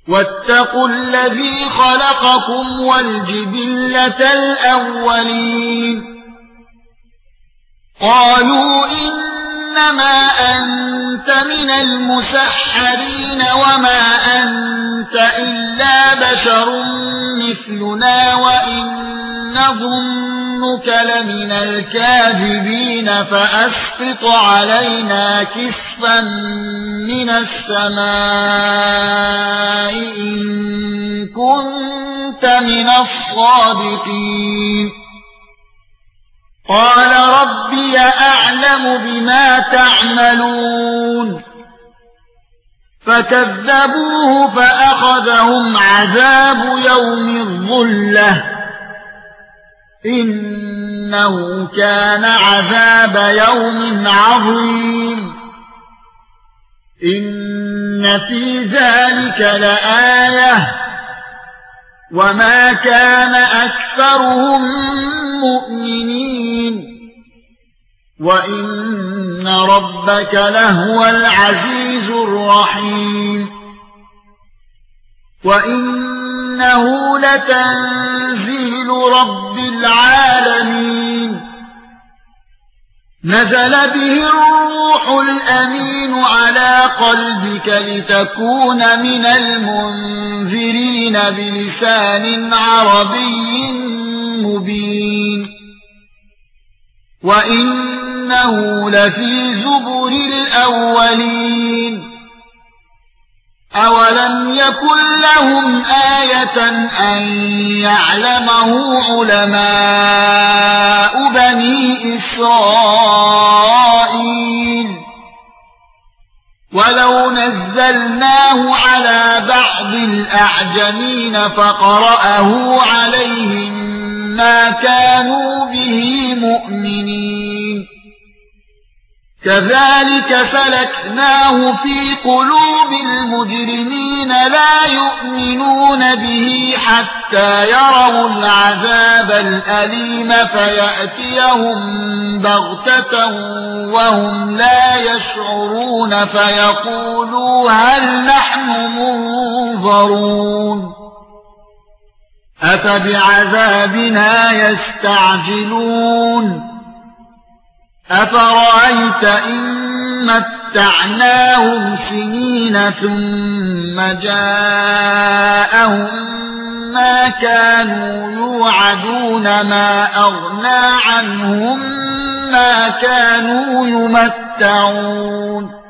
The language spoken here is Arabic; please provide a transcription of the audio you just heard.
واتقوا الذي خلقكم والجبلة الأولين قالوا إنما أنت من المسحرين وما أنت إلا بشر مثلنا وإن نظنك لمن الكاذبين فأسقط علينا كسفا من السماء إن كنت من الصادقين قال ربي أعلم بما تعملون فكذبوه فأخذهم عذاب يوم الظلة إنه كان عذاب يوم عظيم إن في ذلك لآية وما كان أكثرهم مؤمنين وإن ربك لهو العزيز الرحيم وإنه لتنزيل رب العالمين نزل به الروح الأمين على قلبك لتكون من المنذرين بلسان عربي مبين وإنه لفي زبر الأولين أولم يكن لهم آية أن يعلمه علماء بني إسرائيل ولو نزلناه على بعض الأعجمين فقرأه عليهم ما كانوا به مؤمنين كذلك سلكناه في قلوب المجرمين لا يؤمنون به حتى يروا العذاب الأليم فيأتيهم بغتة وهم لا يشعرون فيقولوا هل نحن منظرون أفبعذابنا يستعجلون أفرأيت إن متعناهم سنين ثم جاءهم ما كانوا يوعدون ما أغنى عنهم ما كانوا يمتعون